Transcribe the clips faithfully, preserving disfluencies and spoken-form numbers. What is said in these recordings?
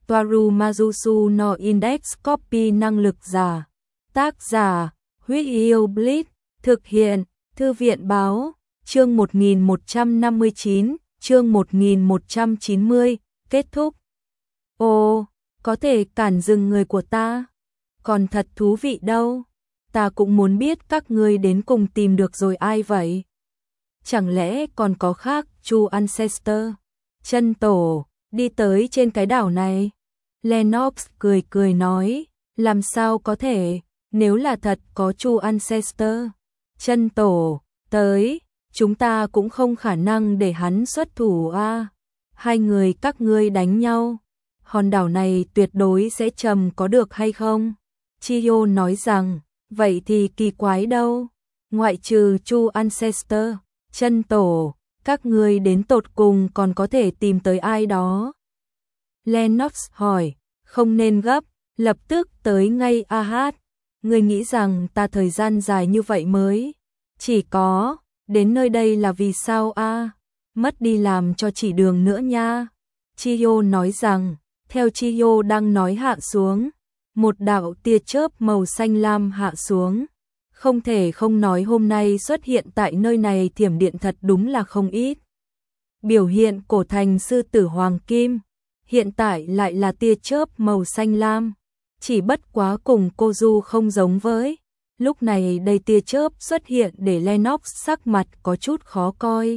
Toaru Mazusu no Index Copy năng lực giả. Tác giả, Huyết Yêu Blitz, thực hiện, Thư viện báo, chương một nghìn một trăm năm mươi chín, chương một nghìn một trăm chín mươi, kết thúc. Ồ, có thể cản dừng người của ta. Còn thật thú vị đâu. Ta cũng muốn biết các ngươi đến cùng tìm được rồi ai vậy? Chẳng lẽ còn có khác Chu Ancestor, chân tổ, đi tới trên cái đảo này? Lennox cười cười nói, làm sao có thể, nếu là thật có Chu Ancestor, chân tổ, tới, chúng ta cũng không khả năng để hắn xuất thủ a. Hai người các ngươi đánh nhau, hòn đảo này tuyệt đối sẽ trầm có được hay không? Chiyo nói rằng, vậy thì kỳ quái đâu, ngoại trừ Chu Ancestor, chân tổ, các ngươi đến tột cùng còn có thể tìm tới ai đó? Lennox hỏi, không nên gấp, lập tức tới ngay a hát. Ngươi nghĩ rằng ta thời gian dài như vậy mới? Chỉ có, đến nơi đây là vì sao a? Mất đi làm cho chỉ đường nữa nha. Chiyo nói rằng, theo Chiyo đang nói hạ xuống, một đạo tia chớp màu xanh lam hạ xuống. Không thể không nói hôm nay xuất hiện tại nơi này thiểm điện thật đúng là không ít. Biểu hiện cổ thành sư tử hoàng kim, hiện tại lại là tia chớp màu xanh lam. Chỉ bất quá cùng Kozu không giống với. Lúc này đây tia chớp xuất hiện để Lennox sắc mặt có chút khó coi.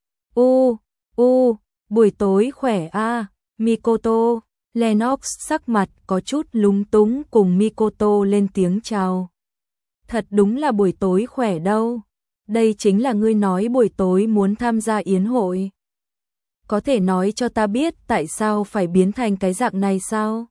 U, u, buổi tối khỏe a, Mikoto. Lennox sắc mặt có chút lúng túng cùng Mikoto lên tiếng chào. Thật đúng là buổi tối khỏe đâu. Đây chính là ngươi nói buổi tối muốn tham gia yến hội. Có thể nói cho ta biết tại sao phải biến thành cái dạng này sao?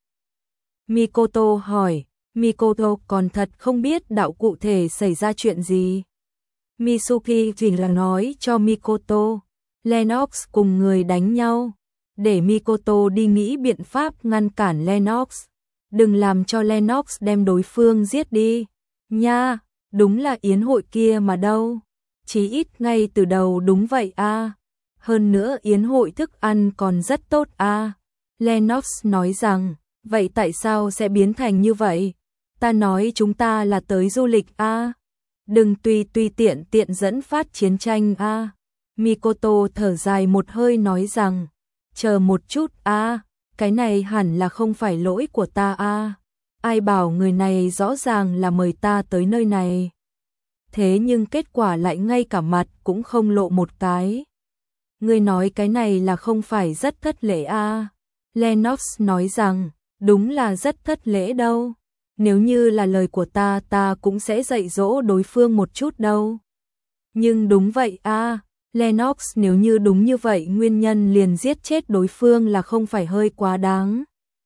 Mikoto hỏi. Mikoto còn thật không biết đạo cụ thể xảy ra chuyện gì. Mitsuki chỉ là nói cho Mikoto, Lennox cùng người đánh nhau, để Mikoto đi nghĩ biện pháp ngăn cản Lennox. Đừng làm cho Lennox đem đối phương giết đi. Nha, đúng là yến hội kia mà đâu. Chí ít ngay từ đầu đúng vậy a. Hơn nữa yến hội thức ăn còn rất tốt a. Lennox nói rằng, vậy tại sao sẽ biến thành như vậy? Ta nói chúng ta là tới du lịch a. Đừng tùy tùy tiện tiện dẫn phát chiến tranh a. Mikoto thở dài một hơi nói rằng, chờ một chút a, cái này hẳn là không phải lỗi của ta a. Ai bảo người này rõ ràng là mời ta tới nơi này. Thế nhưng kết quả lại ngay cả mặt cũng không lộ một cái. Ngươi nói cái này là không phải rất thất lễ a? Lennox nói rằng, đúng là rất thất lễ đâu. Nếu như là lời của ta ta cũng sẽ dạy dỗ đối phương một chút đâu. Nhưng đúng vậy a, Lennox, nếu như đúng như vậy nguyên nhân liền giết chết đối phương là không phải hơi quá đáng.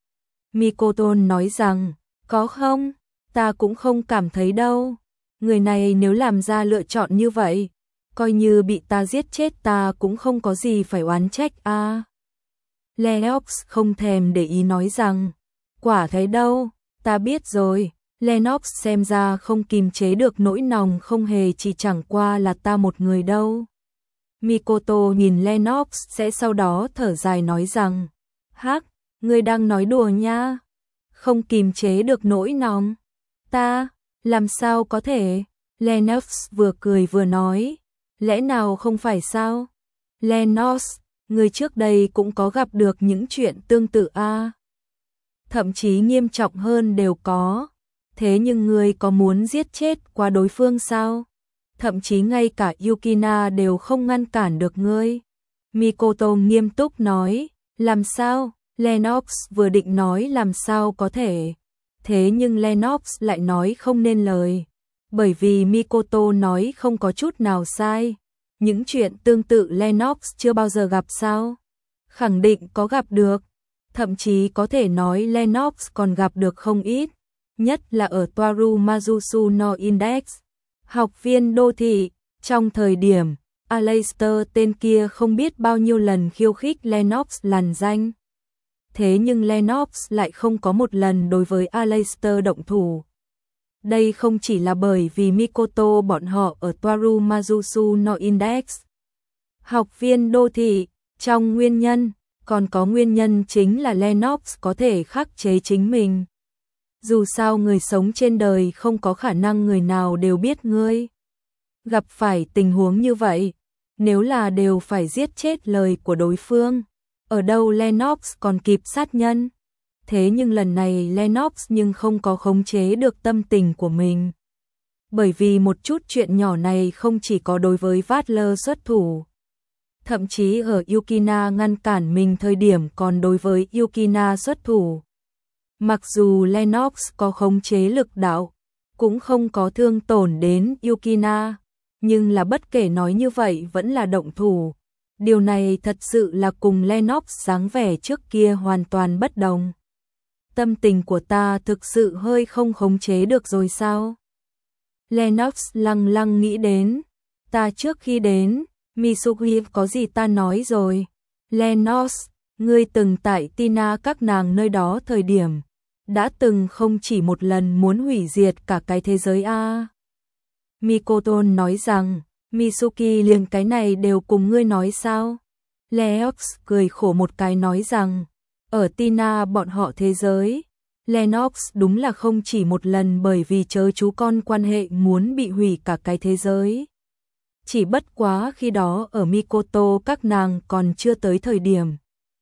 Mikoto nói rằng, có không? Ta cũng không cảm thấy đâu. Người này nếu làm ra lựa chọn như vậy, coi như bị ta giết chết ta cũng không có gì phải oán trách a. Lennox không thèm để ý nói rằng, quả thế đâu, ta biết rồi. Lennox xem ra không kìm chế được nỗi lòng, không hề chỉ chẳng qua là ta một người đâu. Mikoto nhìn Lennox sẽ sau đó thở dài nói rằng, hắc, ngươi đang nói đùa nha. Không kìm chế được nỗi lòng. Ta, làm sao có thể? Lennox vừa cười vừa nói, lẽ nào không phải sao? Lennox, ngươi trước đây cũng có gặp được những chuyện tương tự a? Thậm chí nghiêm trọng hơn đều có. Thế nhưng ngươi có muốn giết chết qua đối phương sao? Thậm chí ngay cả Yukina đều không ngăn cản được ngươi. Mikoto nghiêm túc nói, làm sao? Lennox vừa định nói làm sao có thể. Thế nhưng Lennox lại nói không nên lời. Bởi vì Mikoto nói không có chút nào sai. Những chuyện tương tự Lennox chưa bao giờ gặp sao? Khẳng định có gặp được. Thậm chí có thể nói Lennox còn gặp được không ít. Nhất là ở Toaru Mazusu no Index. Học viên đô thị, trong thời điểm, Aleister tên kia không biết bao nhiêu lần khiêu khích Lennox lằn danh. Thế nhưng Lennox lại không có một lần đối với Aleister động thủ. Đây không chỉ là bởi vì Mikoto bọn họ ở Toaru Mazusu no Index. Học viên đô thị, trong nguyên nhân, Còn có nguyên nhân chính là Lennox có thể khắc chế chính mình. Dù sao người sống trên đời không có khả năng người nào đều biết ngươi. Gặp phải tình huống như vậy, nếu là đều phải giết chết lời của đối phương, ở đâu Lennox còn kịp sát nhân. Thế nhưng lần này Lennox nhưng không có khống chế được tâm tình của mình. Bởi vì một chút chuyện nhỏ này không chỉ có đối với Butler xuất thủ. Thậm chí ở Yukina ngăn cản mình thời điểm còn đối với Yukina xuất thủ. Mặc dù Lennox có khống chế lực đạo, cũng không có thương tổn đến Yukina, nhưng là bất kể nói như vậy vẫn là động thủ. Điều này thật sự là cùng Lennox dáng vẻ trước kia hoàn toàn bất đồng. Tâm tình của ta thực sự hơi không khống chế được rồi sao? Lennox lăng lăng nghĩ đến. Ta trước khi đến, Mitsuki có gì ta nói rồi. Lennox, ngươi từng tại Tina các nàng nơi đó thời điểm, đã từng không chỉ một lần muốn hủy diệt cả cái thế giới a. À. Mikoto nói rằng, Mitsuki liền cái này đều cùng ngươi nói sao? Lennox cười khổ một cái nói rằng, ở Tina bọn họ thế giới, Lennox đúng là không chỉ một lần bởi vì chớ chú con quan hệ muốn bị hủy cả cái thế giới. Chỉ bất quá khi đó ở Mikoto các nàng còn chưa tới thời điểm.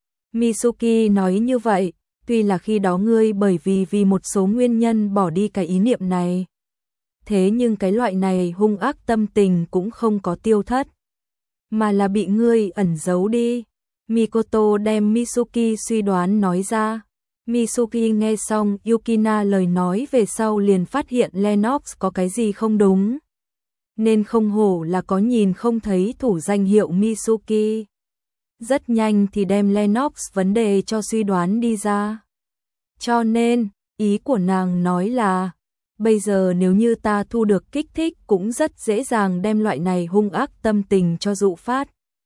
Mitsuki nói như vậy, tuy là khi đó ngươi bởi vì vì một số nguyên nhân bỏ đi cái ý niệm này. Thế nhưng cái loại này hung ác tâm tình cũng không có tiêu thất, mà là bị ngươi ẩn giấu đi. Mikoto đem Mitsuki suy đoán nói ra. Mitsuki nghe xong Yukina lời nói về sau liền phát hiện Lennox có cái gì không đúng. Nên không hổ là có nhìn không thấy thủ danh hiệu Mitsuki. Rất nhanh thì đem Lennox vấn đề cho suy đoán đi ra. Cho nên, ý của nàng nói là, bây giờ nếu như ta thu được kích thích cũng rất dễ dàng đem loại này hung ác tâm tình cho dụ phát.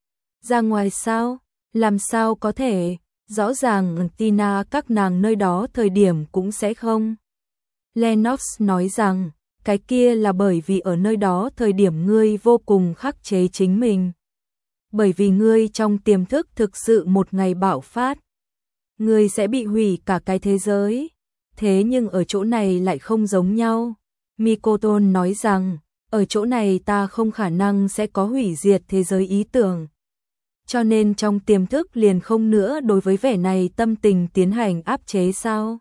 Ra ngoài sao? Làm sao có thể? Rõ ràng Tina các nàng nơi đó thời điểm cũng sẽ không. Lennox nói rằng, cái kia là bởi vì ở nơi đó thời điểm ngươi vô cùng khắc chế chính mình. Bởi vì ngươi trong tiềm thức thực sự một ngày bạo phát, ngươi sẽ bị hủy cả cái thế giới. Thế nhưng ở chỗ này lại không giống nhau. Mikoto nói rằng, ở chỗ này ta không khả năng sẽ có hủy diệt thế giới ý tưởng. Cho nên trong tiềm thức liền không nữa đối với vẻ này tâm tình tiến hành áp chế sao?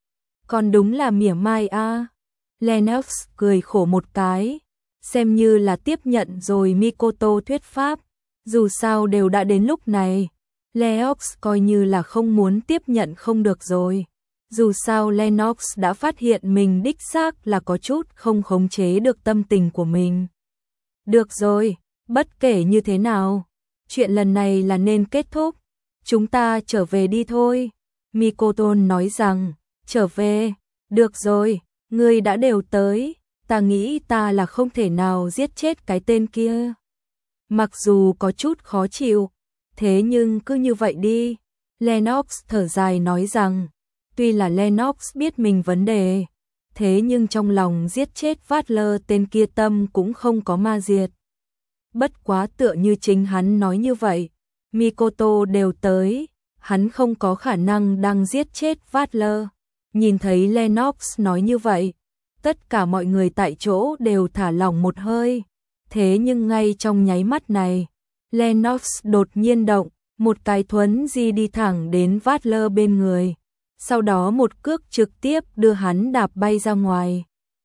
Còn đúng là mỉa mai a. À. Lennox cười khổ một cái, xem như là tiếp nhận rồi Mikoto thuyết pháp. Dù sao đều đã đến lúc này, Lennox coi như là không muốn tiếp nhận không được rồi. Dù sao Lennox đã phát hiện mình đích xác là có chút không khống chế được tâm tình của mình. Được rồi, bất kể như thế nào, chuyện lần này là nên kết thúc. Chúng ta trở về đi thôi. Mikoto nói rằng, trở về, được rồi, ngươi đã đều tới, ta nghĩ ta là không thể nào giết chết cái tên kia. Mặc dù có chút khó chịu, thế nhưng cứ như vậy đi. Lennox thở dài nói rằng, tuy là Lennox biết mình vấn đề, thế nhưng trong lòng giết chết Butler tên kia tâm cũng không có ma diệt. Bất quá tựa như chính hắn nói như vậy, Mikoto đều tới, hắn không có khả năng đang giết chết Butler. Nhìn thấy Lennox nói như vậy, tất cả mọi người tại chỗ đều thả lỏng một hơi. Thế nhưng ngay trong nháy mắt này, Lennox đột nhiên động, một cái thuấn di đi thẳng đến Butler bên người. Sau đó một cước trực tiếp đưa hắn đạp bay ra ngoài.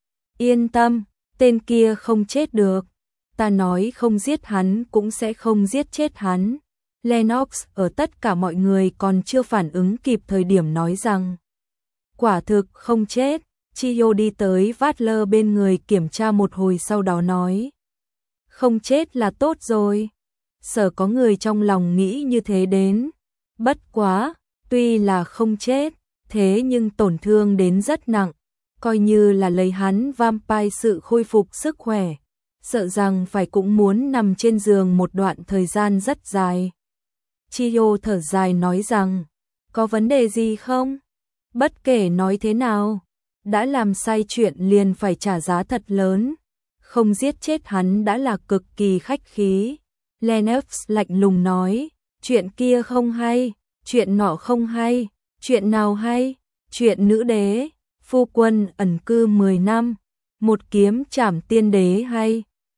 Yên tâm, tên kia không chết được. Ta nói không giết hắn cũng sẽ không giết chết hắn. Lennox ở tất cả mọi người còn chưa phản ứng kịp thời điểm nói rằng, quả thực không chết. Chiyo đi tới Butler bên người kiểm tra một hồi sau đó nói, không chết là tốt rồi. Sở có người trong lòng nghĩ như thế đến. Bất quá, tuy là không chết, thế nhưng tổn thương đến rất nặng, coi như là lấy hắn vampire sự khôi phục sức khỏe, sợ rằng phải cũng muốn nằm trên giường một đoạn thời gian rất dài. Chiyo thở dài nói rằng, có vấn đề gì không? Bất kể nói thế nào, đã làm sai chuyện liền phải trả giá thật lớn. Không giết chết hắn đã là cực kỳ khách khí. Lennox lạnh lùng nói, chuyện kia không hay, chuyện nọ không hay, chuyện nào hay, chuyện nữ đế, phu quân ẩn cư mười năm, một kiếm trảm tiên đế hay,